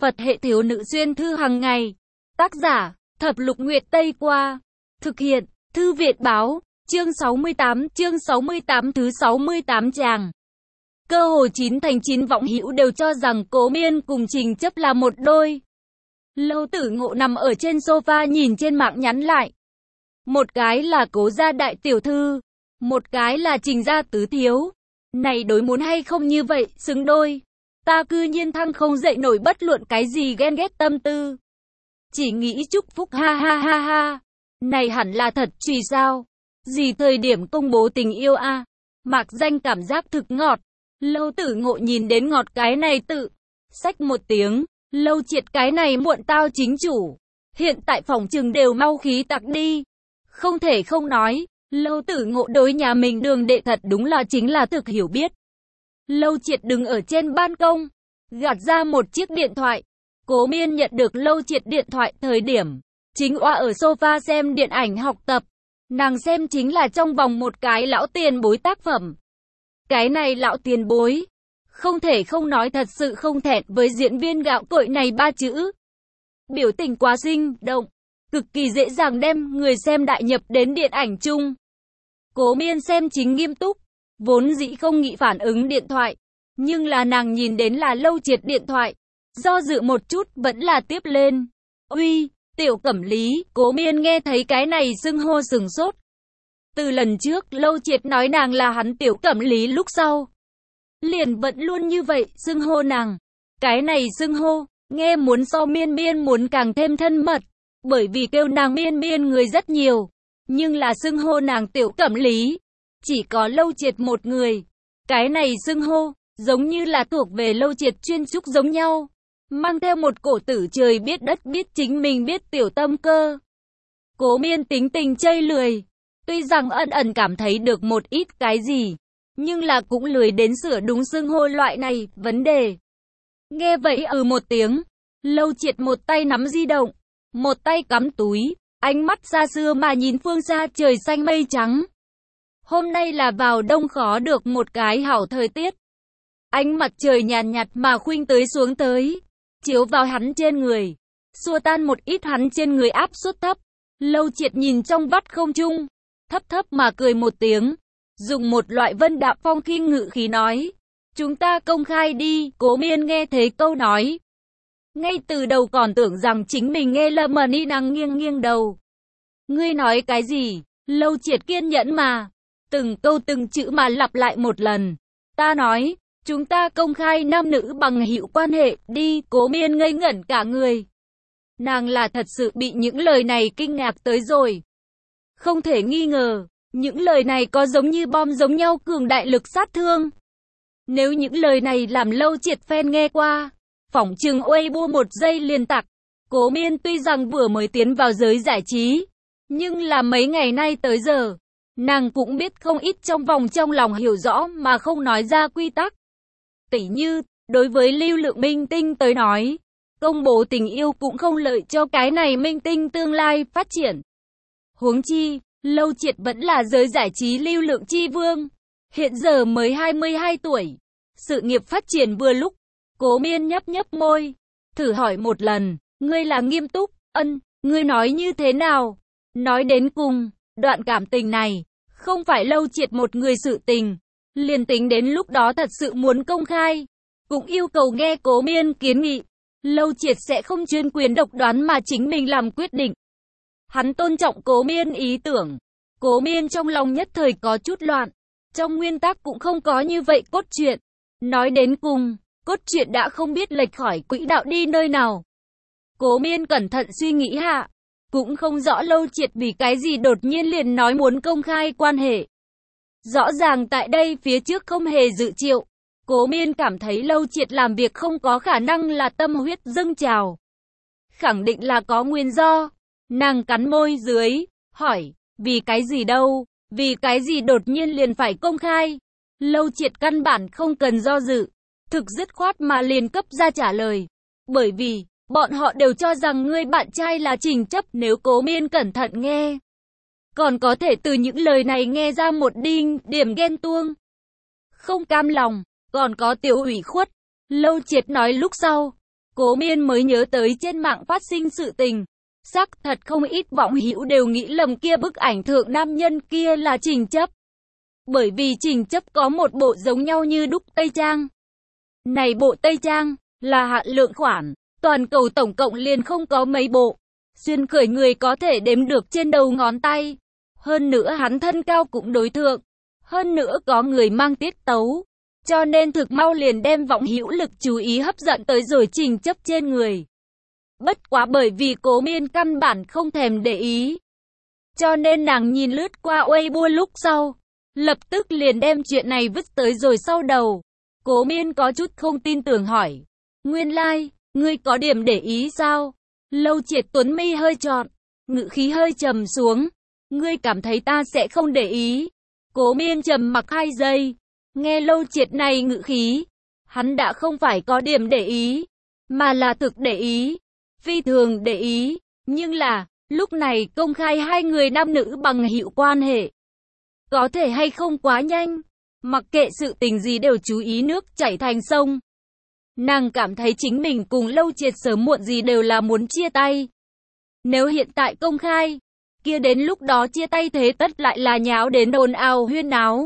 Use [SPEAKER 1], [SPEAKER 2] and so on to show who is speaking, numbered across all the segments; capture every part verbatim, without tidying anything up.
[SPEAKER 1] Phật hệ thiếu nữ xuyên thư hàng ngày. Tác giả, Thập Lục Nguyệt Tây Qua. Thực hiện, Thư viện báo, chương sáu mươi tám, chương sáu mươi tám thứ sáu mươi tám tràng. Cơ hồ chín thành chín vọng hữu đều cho rằng Cố Miên cùng Trình Chấp là một đôi. Lâu Tử Ngộ nằm ở trên sofa nhìn trên mạng nhắn lại. Một cái là Cố gia đại tiểu thư, một cái là Trình gia tứ thiếu. Này đối muốn hay không như vậy, xứng đôi. Ta cư nhiên thăng không dậy nổi bất luận cái gì ghen ghét tâm tư. Chỉ nghĩ chúc phúc ha ha ha ha. Này hẳn là thật truy sao? Gì thời điểm công bố tình yêu a? À? Mạc danh cảm giác thực ngọt. Lâu Tử Ngộ nhìn đến ngọt cái này tự. Xách một tiếng. Lâu Triệt cái này muộn tao chính chủ. Hiện tại phòng trường đều mau khí tạc đi. Không thể không nói. Lâu Tử Ngộ đối nhà mình đường đệ thật đúng là chính là thực hiểu biết. Lâu Triệt đứng ở trên ban công. Gạt ra một chiếc điện thoại. Cố Miên nhận được Lâu Triệt điện thoại thời điểm. Chính oa ở sofa xem điện ảnh học tập. Nàng xem chính là trong vòng một cái lão tiền bối tác phẩm. Cái này lão tiền bối. Không thể không nói thật sự không thẹn với diễn viên gạo cội này ba chữ. Biểu tình quá sinh động. Cực kỳ dễ dàng đem người xem đại nhập đến điện ảnh chung. Cố Miên xem chính nghiêm túc. Vốn dĩ không nghĩ phản ứng điện thoại. Nhưng là nàng nhìn đến là Lâu Triệt điện thoại. Do dự một chút vẫn là tiếp lên. Uy, Tiểu Cẩm Lý. Cố Miên nghe thấy cái này xưng hô sừng sốt. Từ lần trước Lâu Triệt nói nàng là hắn Tiểu Cẩm Lý lúc sau. Liền vẫn luôn như vậy xưng hô nàng. Cái này xưng hô, nghe muốn so Miên Miên muốn càng thêm thân mật. Bởi vì kêu nàng Miên Miên người rất nhiều. Nhưng là xưng hô nàng Tiểu Cẩm Lý. Chỉ có Lâu Triệt một người. Cái này xưng hô, giống như là thuộc về Lâu Triệt chuyên trúc giống nhau. Mang theo một cổ tử trời biết đất biết chính mình biết tiểu tâm cơ. Cố Miên tính tình chây lười. Tuy rằng ẩn ẩn cảm thấy được một ít cái gì. Nhưng là cũng lười đến sửa đúng xưng hô loại này, vấn đề. Nghe vậy ừ một tiếng. Lâu Triệt một tay nắm di động. Một tay cắm túi. Ánh mắt xa xưa mà nhìn phương xa trời xanh mây trắng. Hôm nay là vào đông khó được một cái hảo thời tiết. Ánh mặt trời nhàn nhạt mà khuynh tới xuống tới. Chiếu vào hắn trên người. Xua tan một ít hắn trên người áp suất thấp. Lâu Triệt nhìn trong vắt không trung. Thấp thấp mà cười một tiếng. Dùng một loại vân đạm phong khinh ngự khí nói. Chúng ta công khai đi. Cố Miên nghe thấy câu nói. Ngay từ đầu còn tưởng rằng chính mình nghe lầm mà ni năng nghiêng nghiêng đầu. Ngươi nói cái gì? Lâu Triệt kiên nhẫn mà. Từng câu từng chữ mà lặp lại một lần. Ta nói, chúng ta công khai nam nữ bằng hữu quan hệ, đi. Cố Miên ngây ngẩn cả người. Nàng là thật sự bị những lời này kinh ngạc tới rồi. Không thể nghi ngờ, những lời này có giống như bom giống nhau cường đại lực sát thương. Nếu những lời này làm Lâu Triệt fan nghe qua, phỏng chừng Weibo một giây liền tặc. Cố Miên tuy rằng vừa mới tiến vào giới giải trí, nhưng là mấy ngày nay tới giờ, nàng cũng biết không ít trong vòng trong lòng hiểu rõ mà không nói ra quy tắc. Tỉ như, đối với lưu lượng minh tinh tới nói, công bố tình yêu cũng không lợi cho cái này minh tinh tương lai phát triển. Huống chi, Lâu Triệt vẫn là giới giải trí lưu lượng chi vương. Hiện giờ mới hai mươi hai tuổi. Sự nghiệp phát triển vừa lúc. Cố Miên nhấp nhấp môi. Thử hỏi một lần, ngươi là nghiêm túc, ân, ngươi nói như thế nào? Nói đến cùng, đoạn cảm tình này, không phải Lâu Triệt một người sự tình. Liền tính đến lúc đó thật sự muốn công khai. Cũng yêu cầu nghe Cố Miên kiến nghị. Lâu Triệt sẽ không chuyên quyền độc đoán mà chính mình làm quyết định. Hắn tôn trọng Cố Miên ý tưởng. Cố Miên trong lòng nhất thời có chút loạn. Trong nguyên tắc cũng không có như vậy cốt truyện. Nói đến cùng, cốt truyện đã không biết lệch khỏi quỹ đạo đi nơi nào. Cố Miên cẩn thận suy nghĩ hạ. Cũng không rõ Lâu Triệt vì cái gì đột nhiên liền nói muốn công khai quan hệ. Rõ ràng tại đây phía trước không hề dự triệu. Cố Miên cảm thấy Lâu Triệt làm việc không có khả năng là tâm huyết dâng trào. Khẳng định là có nguyên do. Nàng cắn môi dưới, hỏi, vì cái gì đâu, vì cái gì đột nhiên liền phải công khai. Lâu Triệt căn bản không cần do dự, thực dứt khoát mà liền cấp ra trả lời. Bởi vì, bọn họ đều cho rằng ngươi bạn trai là Trình Chấp. Nếu Cố Miên cẩn thận nghe, còn có thể từ những lời này nghe ra một đinh điểm ghen tuông, không cam lòng, còn có tiểu ủy khuất. Lâu Triệt nói lúc sau, Cố Miên mới nhớ tới trên mạng phát sinh sự tình. Xác thật không ít vọng hữu đều nghĩ lầm kia bức ảnh thượng nam nhân kia là Trình Chấp. Bởi vì Trình Chấp có một bộ giống nhau như đúc Tây Trang. Này bộ Tây Trang là hạn lượng khoản, toàn cầu tổng cộng liền không có mấy bộ. Xuyên khởi người có thể đếm được trên đầu ngón tay. Hơn nữa hắn thân cao cũng đối thượng. Hơn nữa có người mang tiết tấu. Cho nên thực mau liền đem vọng hữu lực chú ý hấp dẫn tới rồi Trình Chấp trên người. Bất quá bởi vì Cố Miên căn bản không thèm để ý. Cho nên nàng nhìn lướt qua Weibo lúc sau. Lập tức liền đem chuyện này vứt tới rồi sau đầu. Cố Miên có chút không tin tưởng hỏi. Nguyên lai, like, ngươi có điểm để ý sao? Lâu Triệt Tuấn mi hơi trọn, ngữ khí hơi trầm xuống. Ngươi cảm thấy ta sẽ không để ý. Cố Miên trầm mặc hai giây. Nghe Lâu Triệt này ngữ khí. Hắn đã không phải có điểm để ý. Mà là thực để ý. Phi thường để ý. Nhưng là, lúc này công khai hai người nam nữ bằng hữu quan hệ. Có thể hay không quá nhanh. Mặc kệ sự tình gì đều chú ý nước chảy thành sông. Nàng cảm thấy chính mình cùng Lâu Triệt sớm muộn gì đều là muốn chia tay. Nếu hiện tại công khai, kia đến lúc đó chia tay thế tất lại là nháo đến ồn ào huyên náo.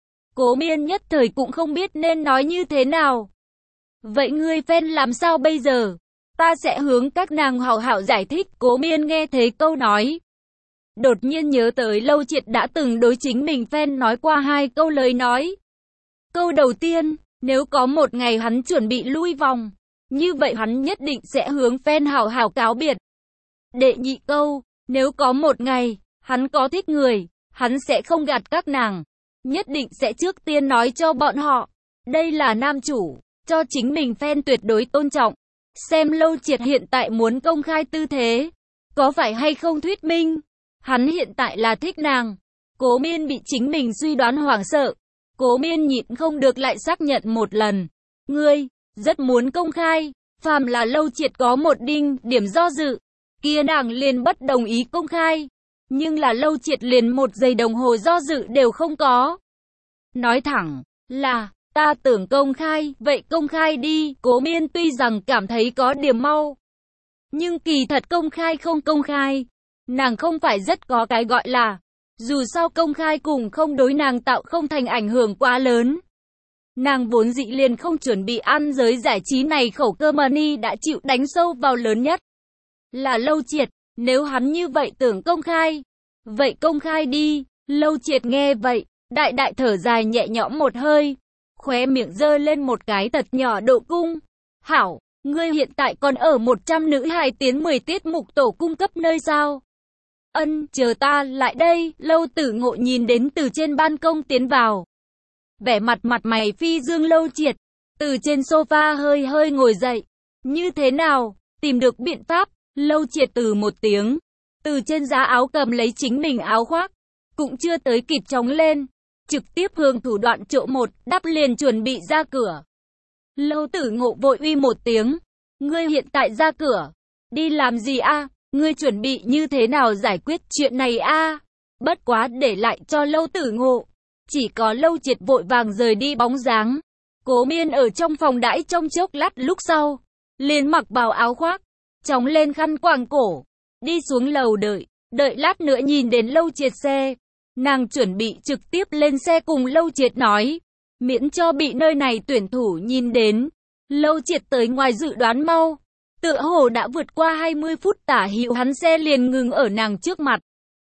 [SPEAKER 1] Cố Miên nhất thời cũng không biết nên nói như thế nào. Vậy ngươi fan làm sao bây giờ? Ta sẽ hướng các nàng hảo hảo giải thích. Cố Miên nghe thấy câu nói. Đột nhiên nhớ tới Lâu Triệt đã từng đối chính mình fan nói qua hai câu lời nói. Câu đầu tiên, nếu có một ngày hắn chuẩn bị lui vòng, như vậy hắn nhất định sẽ hướng fan hảo hảo cáo biệt. Đệ nhị câu, nếu có một ngày, hắn có thích người, hắn sẽ không gạt các nàng, nhất định sẽ trước tiên nói cho bọn họ. Đây là nam chủ, cho chính mình fan tuyệt đối tôn trọng. Xem Lâu Triệt hiện tại muốn công khai tư thế, có phải hay không thuyết minh? Hắn hiện tại là thích nàng. Cố Miên bị chính mình suy đoán hoảng sợ. Cố Miên nhịn không được lại xác nhận một lần. Ngươi, rất muốn công khai. Phàm là Lâu Triệt có một đinh điểm do dự, kia nàng liền bất đồng ý công khai. Nhưng là Lâu Triệt liền một giây đồng hồ do dự đều không có. Nói thẳng là, ta tưởng công khai, vậy công khai đi. Cố Miên tuy rằng cảm thấy có điểm mau, nhưng kỳ thật công khai không công khai, nàng không phải rất có cái gọi là. Dù sao công khai cùng không đối nàng tạo không thành ảnh hưởng quá lớn. Nàng vốn dĩ liền không chuẩn bị ăn giới giải trí này, khẩu cơ money đã chịu đánh sâu vào lớn nhất là Lâu Triệt. Nếu hắn như vậy tưởng công khai, vậy công khai đi. Lâu Triệt nghe vậy, đại đại thở dài nhẹ nhõm một hơi, khóe miệng giơ lên một cái thật nhỏ độ cung. Hảo, ngươi hiện tại còn ở một trăm nữ hài tiến mười tiết mục tổ cung cấp nơi sao? Ân, chờ ta lại đây. Lâu Tử Ngộ nhìn đến từ trên ban công tiến vào, vẻ mặt mặt mày phi dương. Lâu Triệt từ trên sofa hơi hơi ngồi dậy. Như thế nào? Tìm được biện pháp? Lâu Triệt từ một tiếng, từ trên giá áo cầm lấy chính mình áo khoác, cũng chưa tới kịp chóng lên, trực tiếp hướng thủ đoạn chỗ một, đắp liền chuẩn bị ra cửa. Lâu Tử Ngộ vội uy một tiếng. Ngươi hiện tại ra cửa, đi làm gì a? Ngươi chuẩn bị như thế nào giải quyết chuyện này a? Bất quá để lại cho Lâu Tử Ngộ, chỉ có Lâu Triệt vội vàng rời đi bóng dáng. Cố Miên ở trong phòng đãi trong chốc lát lúc sau, liền mặc vào áo khoác, chóng lên khăn quàng cổ, đi xuống lầu đợi, đợi lát nữa nhìn đến Lâu Triệt xe, nàng chuẩn bị trực tiếp lên xe cùng Lâu Triệt nói, miễn cho bị nơi này tuyển thủ nhìn đến. Lâu Triệt tới ngoài dự đoán mau, tựa hồ đã vượt qua hai mươi phút tả hữu hắn xe liền ngừng ở nàng trước mặt.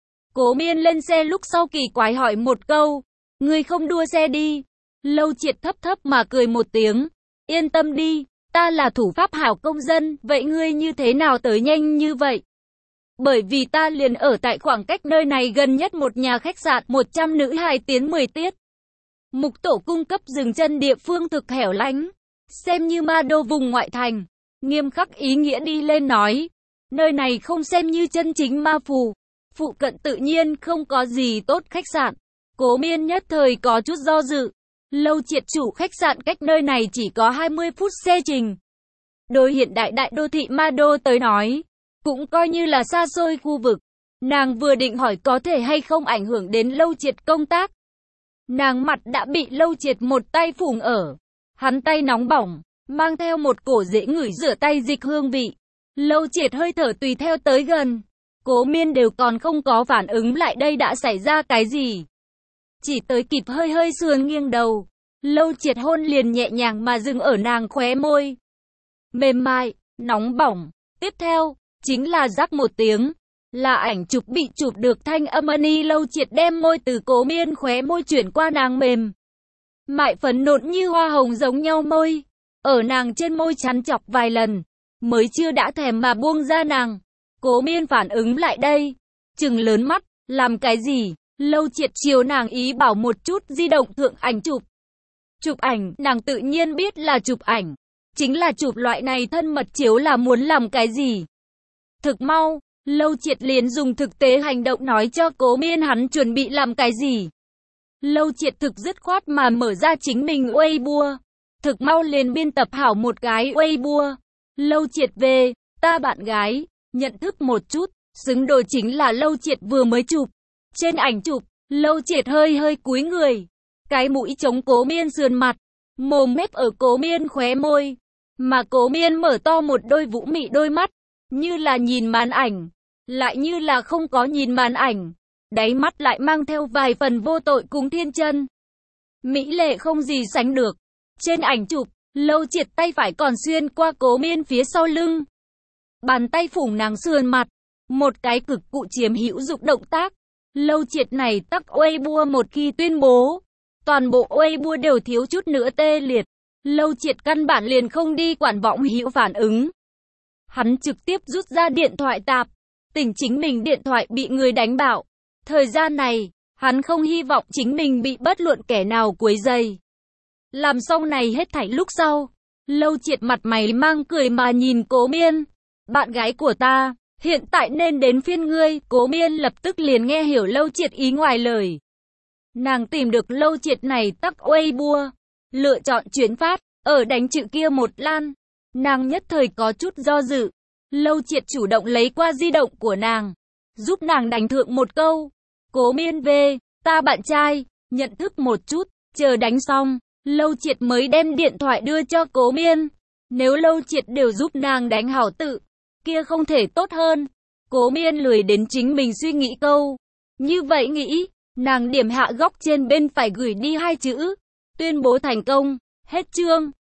[SPEAKER 1] Cố Miên lên xe lúc sau kỳ quái hỏi một câu, ngươi không đua xe đi? Lâu Triệt thấp thấp mà cười một tiếng, yên tâm đi, ta là thủ pháp hảo công dân, vậy ngươi như thế nào tới nhanh như vậy? Bởi vì ta liền ở tại khoảng cách nơi này gần nhất một nhà khách sạn, một trăm nữ hài tiến mười tiết. Mục tổ cung cấp dừng chân địa phương thực hẻo lánh, xem như ma đô vùng ngoại thành. Nghiêm khắc ý nghĩa đi lên nói, nơi này không xem như chân chính ma phù, phụ cận tự nhiên không có gì tốt khách sạn. Cố Miên nhất thời có chút do dự. Lâu Triệt chủ khách sạn cách nơi này chỉ có hai mươi phút xe trình. Đối hiện đại đại đô thị ma đô tới nói, cũng coi như là xa xôi khu vực. Nàng vừa định hỏi có thể hay không ảnh hưởng đến Lâu Triệt công tác. Nàng mặt đã bị Lâu Triệt một tay phủng ở. Hắn tay nóng bỏng, mang theo một cổ dễ ngửi rửa tay dịch hương vị. Lâu Triệt hơi thở tùy theo tới gần. Cố Miên đều còn không có phản ứng lại đây đã xảy ra cái gì. Chỉ tới kịp hơi hơi sườn nghiêng đầu. Lâu Triệt hôn liền nhẹ nhàng mà dừng ở nàng khóe môi. Mềm mại, nóng bỏng. Tiếp theo, chính là rắc một tiếng. Là ảnh chụp bị chụp được thanh âm ani. Lâu Triệt đem môi từ Cố Miên khóe môi chuyển qua nàng mềm mại phấn nộn như hoa hồng giống nhau môi. Ở nàng trên môi chắn chọc vài lần. Mới chưa đã thèm mà buông ra nàng. Cố Miên phản ứng lại đây. Trừng lớn mắt, làm cái gì? Lâu Triệt chiều nàng ý bảo một chút di động thượng ảnh chụp. Chụp ảnh, nàng tự nhiên biết là chụp ảnh. Chính là chụp loại này thân mật chiếu là muốn làm cái gì? Thực mau, Lâu Triệt liền dùng thực tế hành động nói cho Cố Miên hắn chuẩn bị làm cái gì. Lâu Triệt thực dứt khoát mà mở ra chính mình Weibo. Thực mau liền biên tập hảo một cái Weibo. Lâu Triệt về, ta bạn gái, nhận thức một chút, xứng đôi chính là Lâu Triệt vừa mới chụp. Trên ảnh chụp, Lâu Triệt hơi hơi cúi người. Cái mũi chống Cố Miên sườn mặt, mồm mép ở Cố Miên khóe môi. Mà Cố Miên mở to một đôi vũ mị đôi mắt, như là nhìn màn ảnh, lại như là không có nhìn màn ảnh. Đáy mắt lại mang theo vài phần vô tội cùng thiên chân. Mỹ lệ không gì sánh được. Trên ảnh chụp, Lâu Triệt tay phải còn xuyên qua Cố Miên phía sau lưng. Bàn tay phủng nàng sườn mặt. Một cái cực cụ chiếm hữu dụng động tác. Lâu Triệt này tắc Weibo một khi tuyên bố. Toàn bộ Weibo đều thiếu chút nữa tê liệt. Lâu Triệt căn bản liền không đi quản vọng hữu phản ứng. Hắn trực tiếp rút ra điện thoại tạp. Tỉnh chính mình điện thoại bị người đánh bạo. Thời gian này, hắn không hy vọng chính mình bị bất luận kẻ nào quấy rầy. Làm xong này hết thảy lúc sau, Lâu Triệt mặt mày mang cười mà nhìn Cố Miên. Bạn gái của ta, hiện tại nên đến phiên ngươi. Cố Miên lập tức liền nghe hiểu Lâu Triệt ý ngoài lời. Nàng tìm được Lâu Triệt này tắc Weibo, lựa chọn chuyển phát, ở đánh chữ kia một lan. Nàng nhất thời có chút do dự. Lâu Triệt chủ động lấy qua di động của nàng, giúp nàng đánh thượng một câu. Cố Miên về, ta bạn trai, nhận thức một chút, chờ đánh xong. Lâu Triệt mới đem điện thoại đưa cho Cố Miên. Nếu Lâu Triệt đều giúp nàng đánh hảo tự, kia không thể tốt hơn. Cố Miên lười đến chính mình suy nghĩ câu. Như vậy nghĩ, nàng điểm hạ góc trên bên phải gửi đi hai chữ. Tuyên bố thành công, hết chương.